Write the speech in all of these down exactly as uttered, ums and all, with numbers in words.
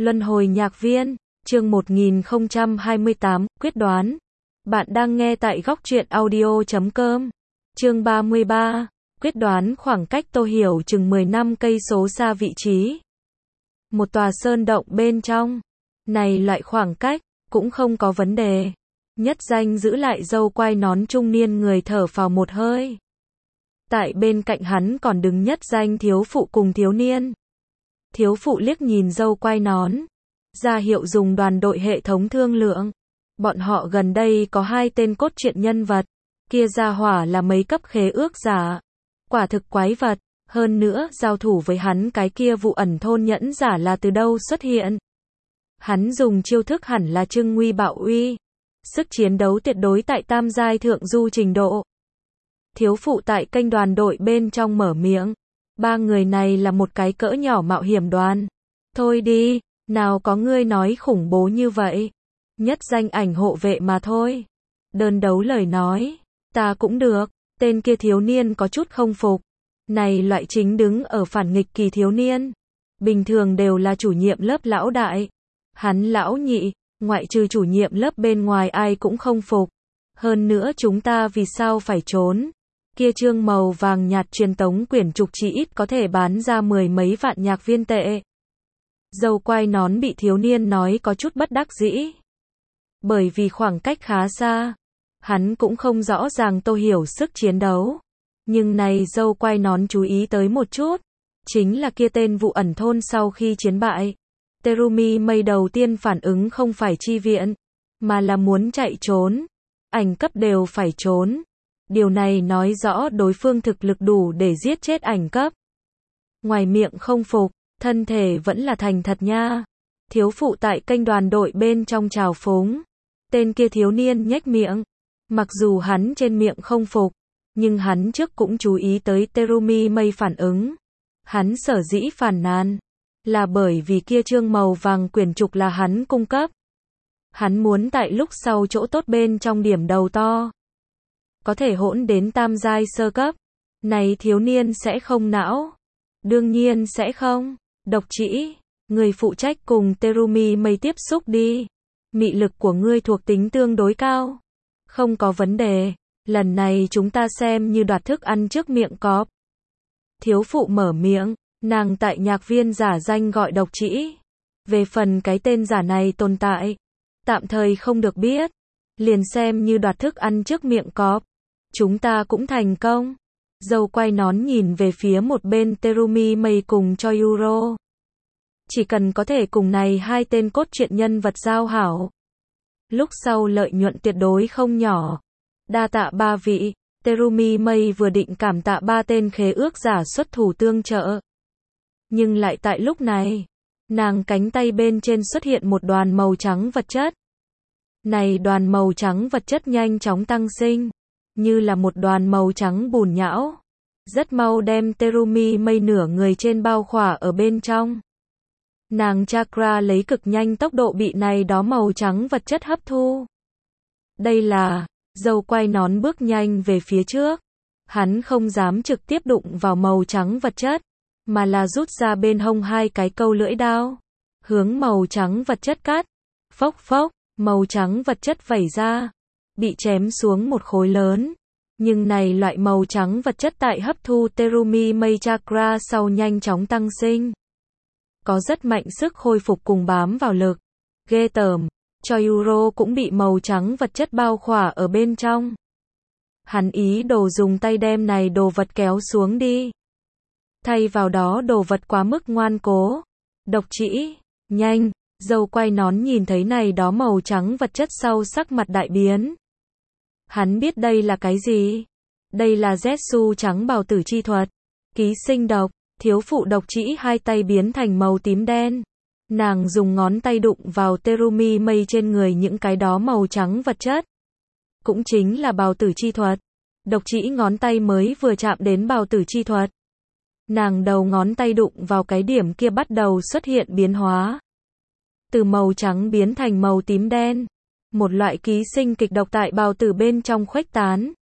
Luân hồi nhạc viên, chương một nghìn không trăm hai mươi tám, quyết đoán. Bạn đang nghe tại góc truyện audio chấm com. Chương ba mươi ba, quyết đoán. Khoảng cách Tô Hiểu chừng mười năm cây số xa vị trí một tòa sơn động bên trong. Này loại khoảng cách, cũng không có vấn đề. Nhất Danh giữ lại râu quai nón trung niên người thở phào một hơi. Tại bên cạnh hắn còn đứng Nhất Danh thiếu phụ cùng thiếu niên. Thiếu phụ liếc nhìn râu quai nón, ra hiệu dùng đoàn đội hệ thống thương lượng. Bọn họ gần đây có hai tên cốt truyện nhân vật, kia gia hỏa là mấy cấp khế ước giả, quả thực quái vật, hơn nữa giao thủ với hắn cái kia vụ ẩn thôn nhẫn giả là từ đâu xuất hiện. Hắn dùng chiêu thức hẳn là trưng nguy bạo uy, sức chiến đấu tuyệt đối tại tam giai thượng du trình độ. Thiếu phụ tại kênh đoàn đội bên trong mở miệng. Ba người này là một cái cỡ nhỏ mạo hiểm đoàn. Thôi đi, nào có ngươi nói khủng bố như vậy. Nhất Danh ảnh hộ vệ mà thôi. Đơn đấu lời nói, ta cũng được. Tên kia thiếu niên có chút không phục. Này loại chính đứng ở phản nghịch kỳ thiếu niên, bình thường đều là chủ nhiệm lớp lão đại. Hắn lão nhị, ngoại trừ chủ nhiệm lớp bên ngoài ai cũng không phục. Hơn nữa chúng ta vì sao phải trốn? Kia trương màu vàng nhạt truyền tống quyển trục chỉ ít có thể bán ra mười mấy vạn nhạc viên tệ. Râu quai nón bị thiếu niên nói có chút bất đắc dĩ. Bởi vì khoảng cách khá xa, hắn cũng không rõ ràng Tô Hiểu sức chiến đấu. Nhưng này râu quai nón chú ý tới một chút, chính là kia tên vụ ẩn thôn sau khi chiến bại. Terumi Mây đầu tiên phản ứng không phải chi viện, mà là muốn chạy trốn. Ảnh cấp đều phải trốn. Điều này nói rõ đối phương thực lực đủ để giết chết ảnh cấp. Ngoài miệng không phục, thân thể vẫn là thành thật nha. Thiếu phụ tại kênh đoàn đội bên trong trào phúng. Tên kia thiếu niên nhếch miệng. Mặc dù hắn trên miệng không phục, nhưng hắn trước cũng chú ý tới Terumi Mây phản ứng. Hắn sở dĩ phản nàn, là bởi vì kia trương màu vàng quyển trục là hắn cung cấp. Hắn muốn tại lúc sau chỗ tốt bên trong điểm đầu to. Có thể hỗn đến tam giai sơ cấp. Này thiếu niên sẽ không não. Đương nhiên sẽ không. Độc Chỉ, người phụ trách cùng Terumi Mây tiếp xúc đi. Mị lực của ngươi thuộc tính tương đối cao. Không có vấn đề. Lần này chúng ta xem như đoạt thức ăn trước miệng cọp. Thiếu phụ mở miệng. Nàng tại nhạc viên giả danh gọi Độc Chỉ. Về phần cái tên giả này tồn tại, tạm thời không được biết. Liền xem như đoạt thức ăn trước miệng cọp. Chúng ta cũng thành công. Râu quai nón nhìn về phía một bên Terumi Mây cùng cho Euro. Chỉ cần có thể cùng này hai tên cốt truyện nhân vật giao hảo, lúc sau lợi nhuận tuyệt đối không nhỏ. Đa tạ ba vị. Terumi Mây vừa định cảm tạ ba tên khế ước giả xuất thủ tương trợ. Nhưng lại tại lúc này, nàng cánh tay bên trên xuất hiện một đoàn màu trắng vật chất. Này đoàn màu trắng vật chất nhanh chóng tăng sinh, như là một đoàn màu trắng bùn nhão. Rất mau đem Terumi Mây nửa người trên bao khỏa ở bên trong. Nàng chakra lấy cực nhanh tốc độ bị này đó màu trắng vật chất hấp thu. Đây là, râu quai nón bước nhanh về phía trước. Hắn không dám trực tiếp đụng vào màu trắng vật chất, mà là rút ra bên hông hai cái câu lưỡi đao. Hướng màu trắng vật chất cắt. Phốc phốc, màu trắng vật chất vẩy ra. Bị chém xuống một khối lớn. Nhưng này loại màu trắng vật chất tại hấp thu Terumi Mây chakra sau nhanh chóng tăng sinh. Có rất mạnh sức khôi phục cùng bám vào lực. Ghê tởm. Cho Euro cũng bị màu trắng vật chất bao khỏa ở bên trong. Hắn ý đồ dùng tay đem này đồ vật kéo xuống đi. Thay vào đó đồ vật quá mức ngoan cố. Độc Chỉ, nhanh. Râu quai nón nhìn thấy này đó màu trắng vật chất sau sắc mặt đại biến. Hắn biết đây là cái gì? Đây là Zetsu trắng bào tử chi thuật. Ký sinh độc. Thiếu phụ Độc Chỉ hai tay biến thành màu tím đen. Nàng dùng ngón tay đụng vào Terumi Mây trên người những cái đó màu trắng vật chất. Cũng chính là bào tử chi thuật. Độc Chỉ ngón tay mới vừa chạm đến bào tử chi thuật. Nàng đầu ngón tay đụng vào cái điểm kia bắt đầu xuất hiện biến hóa. Từ màu trắng biến thành màu tím đen. Một loại ký sinh kịch độc tại bào tử bên trong khuếch tán.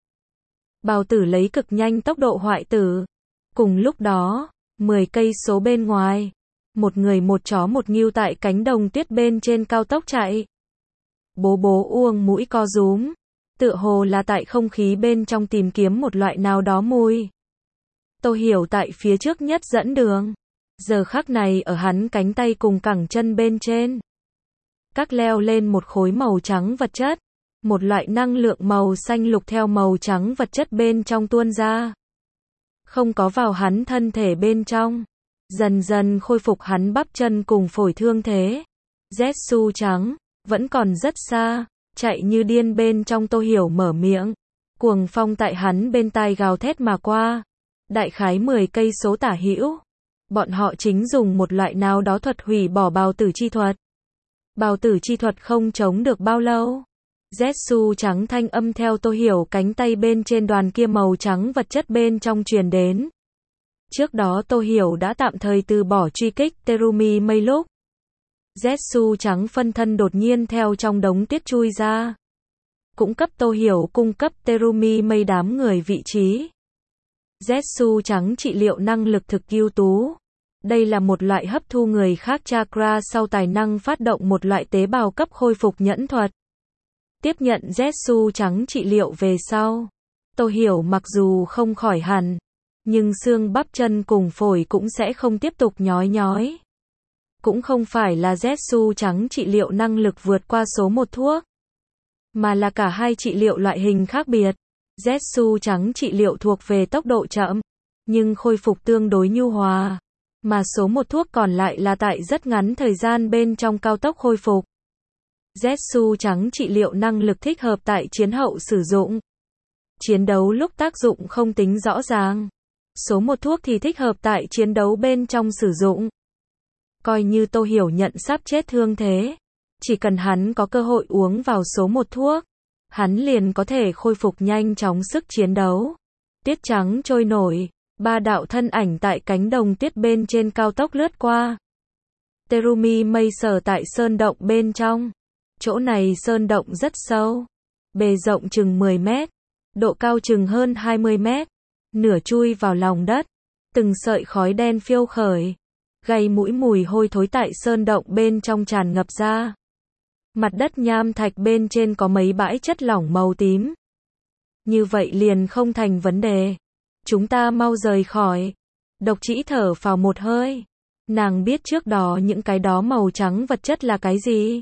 Bào tử lấy cực nhanh tốc độ hoại tử. Cùng lúc đó, mười cây số bên ngoài, một người một chó một ngưu tại cánh đồng tuyết bên trên cao tốc chạy. Bố bố uông mũi co rúm, tựa hồ là tại không khí bên trong tìm kiếm một loại nào đó mùi. Tô Hiểu tại phía trước nhất dẫn đường. Giờ khắc này ở hắn cánh tay cùng cẳng chân bên trên, các leo lên một khối màu trắng vật chất. Một loại năng lượng màu xanh lục theo màu trắng vật chất bên trong tuôn ra. Không có vào hắn thân thể bên trong. Dần dần khôi phục hắn bắp chân cùng phổi thương thế. Zetsu trắng, vẫn còn rất xa, chạy như điên bên trong. Tô Hiểu mở miệng. Cuồng phong tại hắn bên tai gào thét mà qua. Đại khái mười cây số tả hữu. Bọn họ chính dùng một loại nào đó thuật hủy bỏ bào tử chi thuật. Bào tử chi thuật không chống được bao lâu. Zetsu trắng thanh âm theo Tô Hiểu cánh tay bên trên đoàn kia màu trắng vật chất bên trong truyền đến. Trước đó Tô Hiểu đã tạm thời từ bỏ truy kích Terumi Mây lúc. Zetsu trắng phân thân đột nhiên theo trong đống tuyết chui ra. Cũng cấp Tô Hiểu cung cấp Terumi Mây đám người vị trí. Zetsu trắng trị liệu năng lực thực ưu tú. Đây là một loại hấp thu người khác chakra sau tài năng phát động một loại tế bào cấp khôi phục nhẫn thuật. Tiếp nhận Zetsu trắng trị liệu về sau, Tô Hiểu mặc dù không khỏi hẳn, nhưng xương bắp chân cùng phổi cũng sẽ không tiếp tục nhói nhói. Cũng không phải là Zetsu trắng trị liệu năng lực vượt qua số một thuốc, mà là cả hai trị liệu loại hình khác biệt. Zetsu trắng trị liệu thuộc về tốc độ chậm, nhưng khôi phục tương đối nhu hòa, mà số một thuốc còn lại là tại rất ngắn thời gian bên trong cao tốc khôi phục. Zetsu trắng trị liệu năng lực thích hợp tại chiến hậu sử dụng. Chiến đấu lúc tác dụng không tính rõ ràng. Số một thuốc thì thích hợp tại chiến đấu bên trong sử dụng. Coi như Tô Hiểu nhận sắp chết thương thế, chỉ cần hắn có cơ hội uống vào số một thuốc, hắn liền có thể khôi phục nhanh chóng sức chiến đấu. Tuyết trắng trôi nổi, ba đạo thân ảnh tại cánh đồng tuyết bên trên cao tốc lướt qua. Terumi Mây sở tại sơn động bên trong. Chỗ này sơn động rất sâu, bề rộng chừng mười mét, độ cao chừng hơn hai mươi mét, nửa chui vào lòng đất, từng sợi khói đen phiêu khởi, gây mũi mùi hôi thối tại sơn động bên trong tràn ngập ra. Mặt đất nham thạch bên trên có mấy bãi chất lỏng màu tím. Như vậy liền không thành vấn đề. Chúng ta mau rời khỏi. Độc Trĩ thở phào một hơi. Nàng biết trước đó những cái đó màu trắng vật chất là cái gì.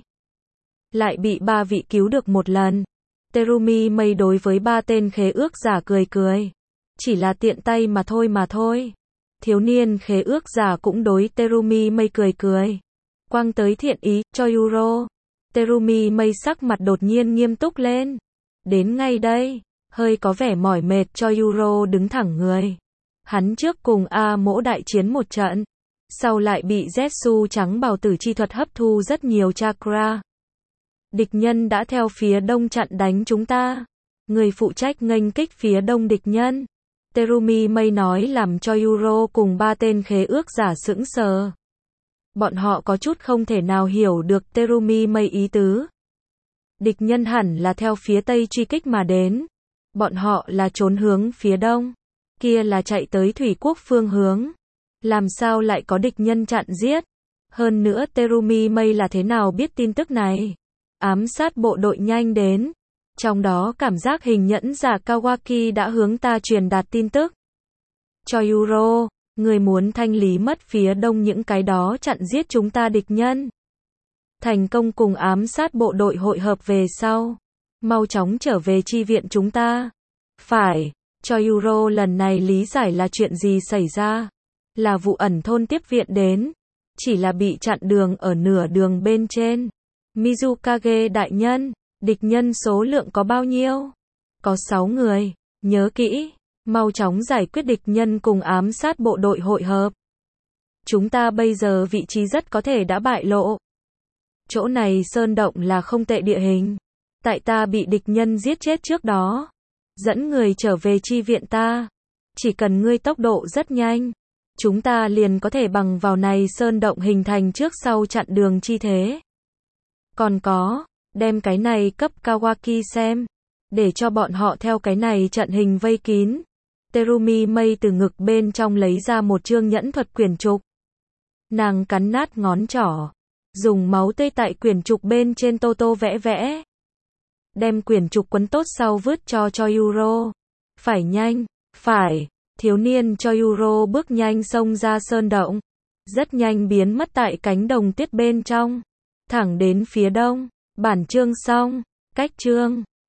Lại bị ba vị cứu được một lần. Terumi Mây đối với ba tên khế ước giả cười cười. Chỉ là tiện tay mà thôi mà thôi. Thiếu niên khế ước giả cũng đối Terumi Mây cười cười. Quang tới thiện ý, cho Euro. Terumi Mây sắc mặt đột nhiên nghiêm túc lên. Đến ngay đây, hơi có vẻ mỏi mệt cho Euro đứng thẳng người. Hắn trước cùng A Mỗ đại chiến một trận. Sau lại bị Zetsu trắng bào tử chi thuật hấp thu rất nhiều chakra. Địch nhân đã theo phía đông chặn đánh chúng ta. Người phụ trách nghênh kích phía đông địch nhân. Terumi Mây nói làm cho Euro cùng ba tên khế ước giả sững sờ. Bọn họ có chút không thể nào hiểu được Terumi Mây ý tứ. Địch nhân hẳn là theo phía tây truy kích mà đến. Bọn họ là trốn hướng phía đông. Kia là chạy tới thủy quốc phương hướng. Làm sao lại có địch nhân chặn giết? Hơn nữa Terumi Mây là thế nào biết tin tức này? Ám sát bộ đội nhanh đến. Trong đó cảm giác hình nhẫn giả Kawaki đã hướng ta truyền đạt tin tức. Cho Euro, người muốn thanh lý mất phía đông những cái đó chặn giết chúng ta địch nhân. Thành công cùng ám sát bộ đội hội hợp về sau. Mau chóng trở về chi viện chúng ta. Phải, cho Euro lần này lý giải là chuyện gì xảy ra. Là vụ ẩn thôn tiếp viện đến. Chỉ là bị chặn đường ở nửa đường bên trên. Mizukage đại nhân, địch nhân số lượng có bao nhiêu? Có sáu người, nhớ kỹ, mau chóng giải quyết địch nhân cùng ám sát bộ đội hội hợp. Chúng ta bây giờ vị trí rất có thể đã bại lộ. Chỗ này sơn động là không tệ địa hình. Tại ta bị địch nhân giết chết trước đó. Dẫn người trở về chi viện ta. Chỉ cần ngươi tốc độ rất nhanh. Chúng ta liền có thể bằng vào này sơn động hình thành trước sau chặn đường chi thế. Còn có, đem cái này cấp Kawaki xem. Để cho bọn họ theo cái này trận hình vây kín. Terumi Mây từ ngực bên trong lấy ra một chương nhẫn thuật quyển trục. Nàng cắn nát ngón trỏ, dùng máu tươi tại quyển trục bên trên tô tô vẽ vẽ. Đem quyển trục quấn tốt sau vứt cho cho Euro. Phải nhanh, phải, thiếu niên cho Euro bước nhanh xông ra sơn động. Rất nhanh biến mất tại cánh đồng tuyết bên trong. Thẳng đến phía đông, bản chương xong, cách chương.